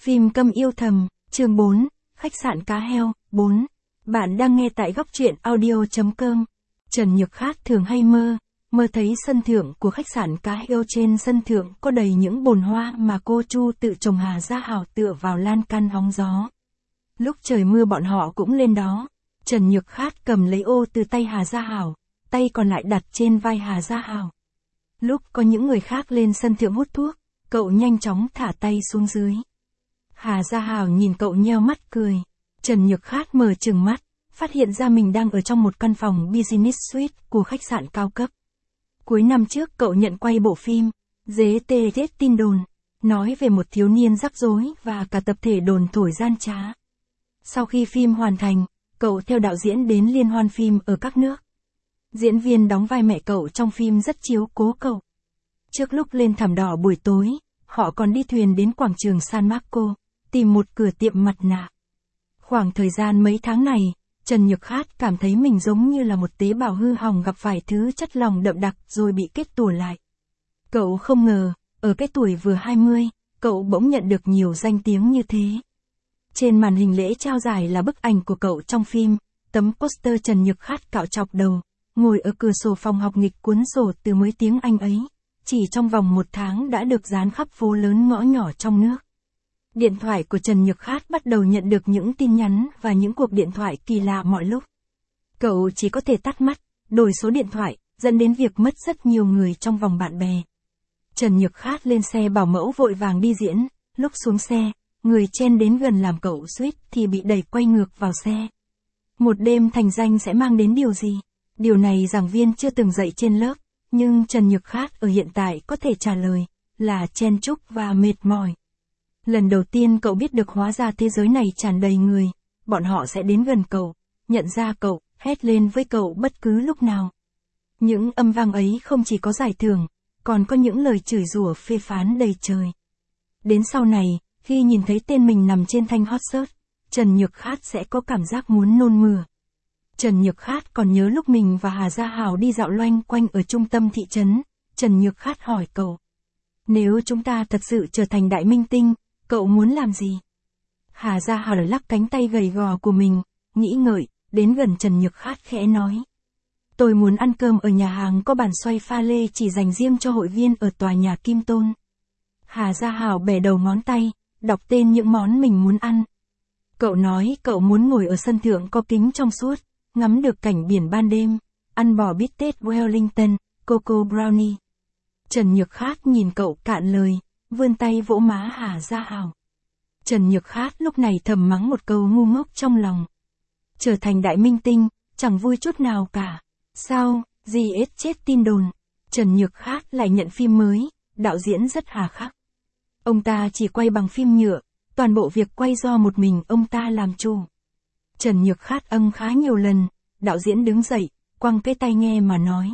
Phim Câm Yêu Thầm, chương 4, Khách sạn Cá Heo, 4. Bạn đang nghe tại góc truyện audio.com. Trần Nhược Khát thường hay mơ thấy sân thượng của khách sạn Cá Heo, trên sân thượng có đầy những bồn hoa mà cô Chu tự trồng. Hà Gia Hảo tựa vào lan can hóng gió. Lúc trời mưa bọn họ cũng lên đó. Trần Nhược Khát cầm lấy ô từ tay Hà Gia Hảo, tay còn lại đặt trên vai Hà Gia Hảo. Lúc có những người khác lên sân thượng hút thuốc, cậu nhanh chóng thả tay xuống dưới. Hà Gia Hảo nhìn cậu nheo mắt cười. Trần Nhược Khát mở trừng mắt, phát hiện ra mình đang ở trong một căn phòng business suite của khách sạn cao cấp. Cuối năm trước cậu nhận quay bộ phim Dế Tê Tết Tin Đồn, nói về một thiếu niên rắc rối và cả tập thể đồn thổi gian trá. Sau khi phim hoàn thành, cậu theo đạo diễn đến liên hoan phim ở các nước. Diễn viên đóng vai mẹ cậu trong phim rất chiếu cố cậu. Trước lúc lên thảm đỏ buổi tối, họ còn đi thuyền đến quảng trường San Marco, tìm một cửa tiệm mặt nạ. Khoảng thời gian mấy tháng này, Trần Nhược Khát cảm thấy mình giống như là một tế bào hư hỏng gặp phải thứ chất lỏng đậm đặc rồi bị kết tủa lại. Cậu không ngờ, ở cái tuổi vừa 20, cậu bỗng nhận được nhiều danh tiếng như thế. Trên màn hình lễ trao giải là bức ảnh của cậu trong phim, tấm poster Trần Nhược Khát cạo chọc đầu, ngồi ở cửa sổ phòng học nghịch cuốn sổ từ mới tiếng Anh ấy. Chỉ trong vòng 1 tháng đã được dán khắp phố lớn ngõ nhỏ trong nước. Điện thoại của Trần Nhược Khát bắt đầu nhận được những tin nhắn và những cuộc điện thoại kỳ lạ mọi lúc. Cậu chỉ có thể tắt mắt, đổi số điện thoại, dẫn đến việc mất rất nhiều người trong vòng bạn bè. Trần Nhược Khát lên xe bảo mẫu vội vàng đi diễn, lúc xuống xe, người chen đến gần làm cậu suýt thì bị đẩy quay ngược vào xe. Một đêm thành danh sẽ mang đến điều gì? Điều này giảng viên chưa từng dạy trên lớp, nhưng Trần Nhược Khát ở hiện tại có thể trả lời, là chen chúc và mệt mỏi. Lần đầu tiên cậu biết được hóa ra thế giới này tràn đầy người, bọn họ sẽ đến gần cậu, nhận ra cậu, hét lên với cậu bất cứ lúc nào. Những âm vang ấy không chỉ có giải thưởng, còn có những lời chửi rủa phê phán đầy trời. Đến sau này, khi nhìn thấy tên mình nằm trên thanh hot search, Trần Nhược Khát sẽ có cảm giác muốn nôn mửa. Trần Nhược Khát còn nhớ lúc mình và Hà Gia Hảo đi dạo loanh quanh ở trung tâm thị trấn. Trần Nhược Khát hỏi cậu, nếu chúng ta thật sự trở thành đại minh tinh, cậu muốn làm gì? Hà Gia Hảo lắc cánh tay gầy gò của mình, nghĩ ngợi, đến gần Trần Nhược Khát khẽ nói. Tôi muốn ăn cơm ở nhà hàng có bàn xoay pha lê chỉ dành riêng cho hội viên ở tòa nhà Kim Tôn. Hà Gia Hảo bẻ đầu ngón tay, đọc tên những món mình muốn ăn. Cậu nói cậu muốn ngồi ở sân thượng có kính trong suốt, ngắm được cảnh biển ban đêm, ăn bò bít tết Wellington, coco brownie. Trần Nhược Khát nhìn cậu cạn lời, vươn tay vỗ má Hà Gia Hảo. Trần Nhược Khát lúc này thầm mắng một câu ngu ngốc trong lòng. Trở thành đại minh tinh, chẳng vui chút nào cả. Sao, gì chết tin đồn. Trần Nhược Khát lại nhận phim mới, đạo diễn rất hà khắc. Ông ta chỉ quay bằng phim nhựa, toàn bộ việc quay do một mình ông ta làm chủ. Trần Nhược Khát khá nhiều lần, đạo diễn đứng dậy, quăng cái tai nghe mà nói.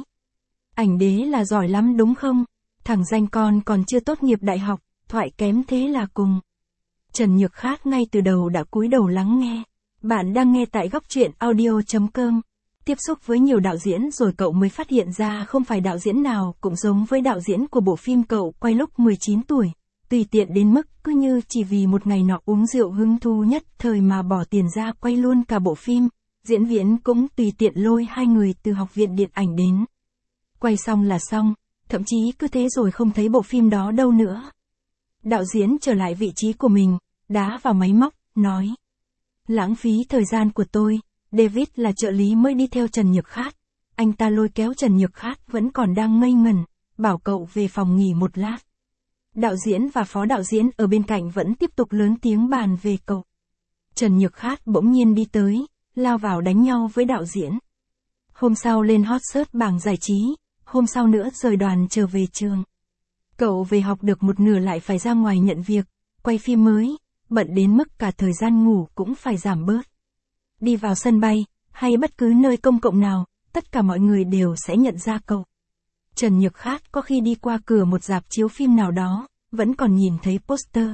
Ảnh đế là giỏi lắm đúng không? Thằng danh con còn chưa tốt nghiệp đại học, thoại kém thế là cùng. Trần Nhược Khát ngay từ đầu đã cúi đầu lắng nghe. Bạn đang nghe tại góc truyện audio.com. Tiếp xúc với nhiều đạo diễn rồi cậu mới phát hiện ra không phải đạo diễn nào cũng giống với đạo diễn của bộ phim cậu quay lúc 19 tuổi. Tùy tiện đến mức cứ như chỉ vì một ngày nọ uống rượu hứng thú nhất thời mà bỏ tiền ra quay luôn cả bộ phim. Diễn viên cũng tùy tiện lôi 2 người từ học viện điện ảnh đến. Quay xong là xong, thậm chí cứ thế rồi không thấy bộ phim đó đâu nữa. Đạo diễn trở lại vị trí của mình, đá vào máy móc, nói. Lãng phí thời gian của tôi. David là trợ lý mới đi theo Trần Nhược Khát. Anh ta lôi kéo Trần Nhược Khát vẫn còn đang ngây ngẩn, bảo cậu về phòng nghỉ một lát. Đạo diễn và phó đạo diễn ở bên cạnh vẫn tiếp tục lớn tiếng bàn về cậu. Trần Nhược Khát bỗng nhiên đi tới, lao vào đánh nhau với đạo diễn. Hôm sau lên hot search bảng giải trí, hôm sau nữa rời đoàn trở về trường. Cậu về học được một nửa lại phải ra ngoài nhận việc, quay phim mới, bận đến mức cả thời gian ngủ cũng phải giảm bớt. Đi vào sân bay, hay bất cứ nơi công cộng nào, tất cả mọi người đều sẽ nhận ra cậu. Trần Nhược Khát có khi đi qua cửa một rạp chiếu phim nào đó, vẫn còn nhìn thấy poster.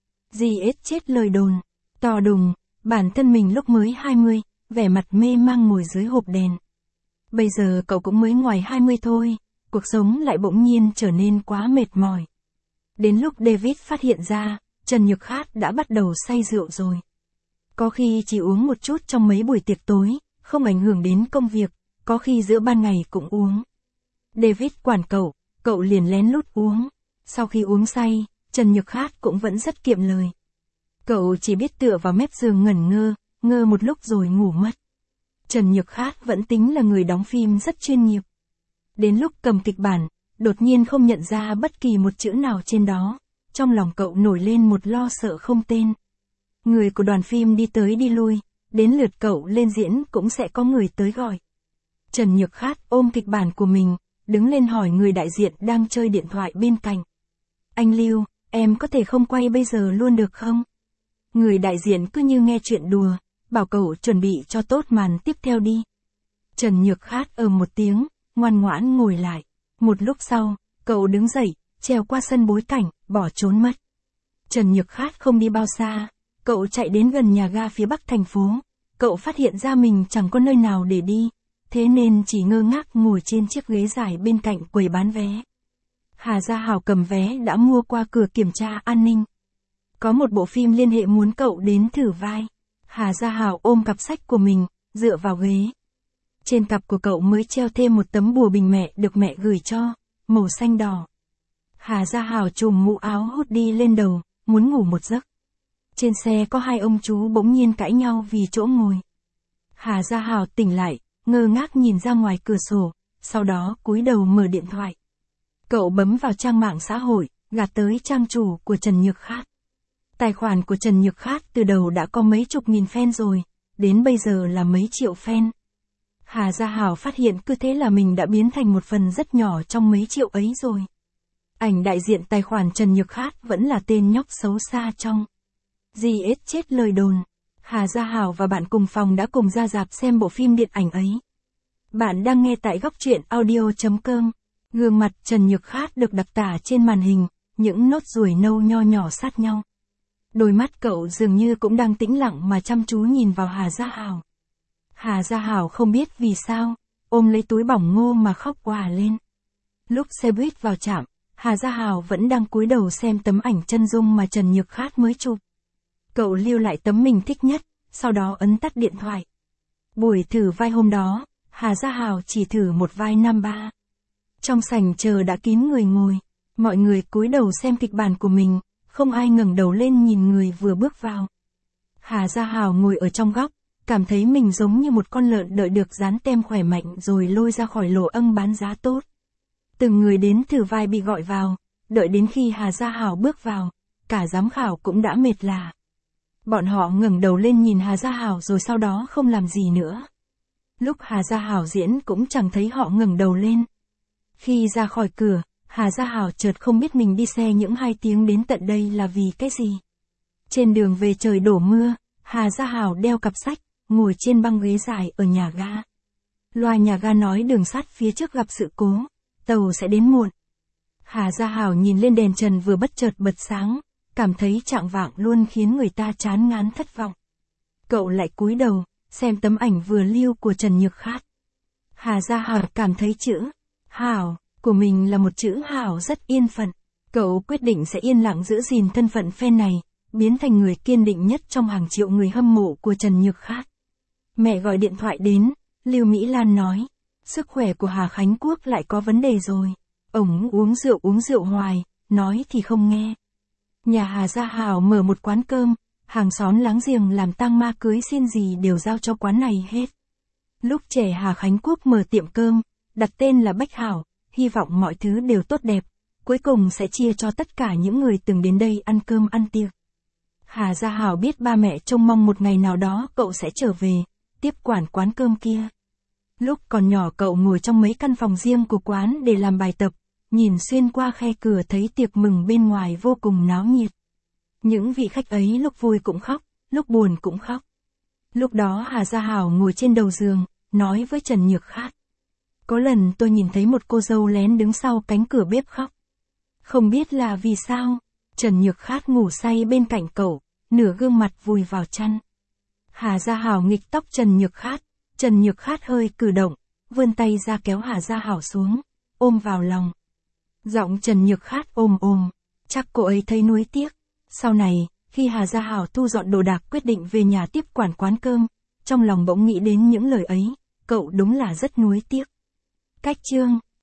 Chết lời đồn, to đùng, bản thân mình lúc mới 20, vẻ mặt mê mang ngồi dưới hộp đèn. Bây giờ cậu cũng mới ngoài 20 thôi, cuộc sống lại bỗng nhiên trở nên quá mệt mỏi. Đến lúc David phát hiện ra, Trần Nhược Khát đã bắt đầu say rượu rồi. Có khi chỉ uống một chút trong mấy buổi tiệc tối, không ảnh hưởng đến công việc, có khi giữa ban ngày cũng uống. David quản cậu liền lén lút uống. Sau khi uống say, Trần Nhược Khát cũng vẫn rất kiệm lời. Cậu chỉ biết tựa vào mép giường ngẩn ngơ một lúc rồi ngủ mất. Trần Nhược Khát vẫn tính là người đóng phim rất chuyên nghiệp. Đến lúc cầm kịch bản, đột nhiên không nhận ra bất kỳ một chữ nào trên đó. Trong lòng cậu nổi lên một lo sợ không tên. Người của đoàn phim đi tới đi lui, đến lượt cậu lên diễn cũng sẽ có người tới gọi. Trần Nhược Khát ôm kịch bản của mình, đứng lên hỏi người đại diện đang chơi điện thoại bên cạnh. Anh Lưu, em có thể không quay bây giờ luôn được không? Người đại diện cứ như nghe chuyện đùa, bảo cậu chuẩn bị cho tốt màn tiếp theo đi. Trần Nhược Khát một tiếng, ngoan ngoãn ngồi lại. Một lúc sau, cậu đứng dậy, trèo qua sân bối cảnh, bỏ trốn mất. Trần Nhược Khát không đi bao xa, cậu chạy đến gần nhà ga phía bắc thành phố. Cậu phát hiện ra mình chẳng có nơi nào để đi, thế nên chỉ ngơ ngác ngồi trên chiếc ghế dài bên cạnh quầy bán vé. Hà Gia Hảo cầm vé đã mua qua cửa kiểm tra an ninh. Có một bộ phim liên hệ muốn cậu đến thử vai. Hà Gia Hảo ôm cặp sách của mình, dựa vào ghế. Trên cặp của cậu mới treo thêm một tấm bùa bình mẹ được mẹ gửi cho, màu xanh đỏ. Hà Gia Hảo trùm mũ áo hút đi lên đầu, muốn ngủ một giấc. Trên xe có hai ông chú bỗng nhiên cãi nhau vì chỗ ngồi. Hà Gia Hảo tỉnh lại, ngơ ngác nhìn ra ngoài cửa sổ, sau đó cúi đầu mở điện thoại. Cậu bấm vào trang mạng xã hội, gạt tới trang chủ của Trần Nhược Khát. Tài khoản của Trần Nhược Khát từ đầu đã có mấy chục nghìn fan rồi, đến bây giờ là mấy triệu fan. Hà Gia Hảo phát hiện cứ thế là mình đã biến thành một phần rất nhỏ trong mấy triệu ấy rồi. Ảnh đại diện tài khoản Trần Nhược Khát vẫn là tên nhóc xấu xa trong GS chết lời đồn. Hà Gia Hảo và bạn cùng phòng đã cùng ra rạp xem bộ phim điện ảnh ấy. Bạn đang nghe tại góc truyện audio.com. Gương mặt Trần Nhược Khát được đặc tả trên màn hình, những nốt ruồi nâu nho nhỏ sát nhau. Đôi mắt cậu dường như cũng đang tĩnh lặng mà chăm chú nhìn vào Hà Gia Hảo. Hà Gia Hảo không biết vì sao, ôm lấy túi bỏng ngô mà khóc òa lên. Lúc xe buýt vào trạm, Hà Gia Hảo vẫn đang cúi đầu xem tấm ảnh chân dung mà Trần Nhược Khát mới chụp. Cậu lưu lại tấm mình thích nhất, sau đó ấn tắt điện thoại. Buổi thử vai hôm đó, Hà Gia Hảo chỉ thử một vai nam ba. Trong sảnh chờ đã kín người ngồi, mọi người cúi đầu xem kịch bản của mình, không ai ngẩng đầu lên nhìn người vừa bước vào. Hà Gia Hảo ngồi ở trong góc, cảm thấy mình giống như một con lợn đợi được dán tem khỏe mạnh rồi lôi ra khỏi lỗ âng bán giá tốt. Từng người đến thử vai bị gọi vào, đợi đến khi Hà Gia Hảo bước vào, cả giám khảo cũng đã mệt lả. Bọn họ ngẩng đầu lên nhìn Hà Gia Hảo rồi sau đó không làm gì nữa. Lúc Hà Gia Hảo diễn cũng chẳng thấy họ ngẩng đầu lên. Khi ra khỏi cửa, Hà Gia Hảo chợt không biết mình đi xe những 2 tiếng đến tận đây là vì cái gì. Trên đường về trời đổ mưa, Hà Gia Hảo đeo cặp sách, ngồi trên băng ghế dài ở nhà ga. Loa nhà ga nói đường sắt phía trước gặp sự cố, tàu sẽ đến muộn. Hà Gia Hảo nhìn lên đèn trần vừa bất chợt bật sáng, cảm thấy chạng vạng luôn khiến người ta chán ngán thất vọng. Cậu lại cúi đầu, xem tấm ảnh vừa lưu của Trần Nhược Khát. Hà Gia Hảo cảm thấy chữ Hảo của mình là một chữ Hảo rất yên phận. Cậu quyết định sẽ yên lặng giữ gìn thân phận fan này, biến thành người kiên định nhất trong hàng triệu người hâm mộ của Trần Nhược Khát. Mẹ gọi điện thoại đến, Lưu Mỹ Lan nói, sức khỏe của Hà Khánh Quốc lại có vấn đề rồi. Ổng uống rượu hoài, nói thì không nghe. Nhà Hà Gia Hảo mở một quán cơm, hàng xóm láng giềng làm tang ma cưới xin gì đều giao cho quán này hết. Lúc trẻ Hà Khánh Quốc mở tiệm cơm, đặt tên là Bách Hảo, hy vọng mọi thứ đều tốt đẹp, cuối cùng sẽ chia cho tất cả những người từng đến đây ăn cơm ăn tiệc. Hà Gia Hảo biết ba mẹ trông mong một ngày nào đó cậu sẽ trở về, tiếp quản quán cơm kia. Lúc còn nhỏ cậu ngồi trong mấy căn phòng riêng của quán để làm bài tập, nhìn xuyên qua khe cửa thấy tiệc mừng bên ngoài vô cùng náo nhiệt. Những vị khách ấy lúc vui cũng khóc, lúc buồn cũng khóc. Lúc đó Hà Gia Hảo ngồi trên đầu giường, nói với Trần Nhược Khát. Có lần tôi nhìn thấy một cô dâu lén đứng sau cánh cửa bếp khóc. Không biết là vì sao, Trần Nhược Khát ngủ say bên cạnh cậu, nửa gương mặt vùi vào chăn. Hà Gia Hảo nghịch tóc Trần Nhược Khát hơi cử động, vươn tay ra kéo Hà Gia Hảo xuống, ôm vào lòng. Giọng Trần Nhược Khát ôm, chắc cô ấy thấy nuối tiếc. Sau này, khi Hà Gia Hảo thu dọn đồ đạc quyết định về nhà tiếp quản quán cơm, trong lòng bỗng nghĩ đến những lời ấy, cậu đúng là rất nuối tiếc. Cách chương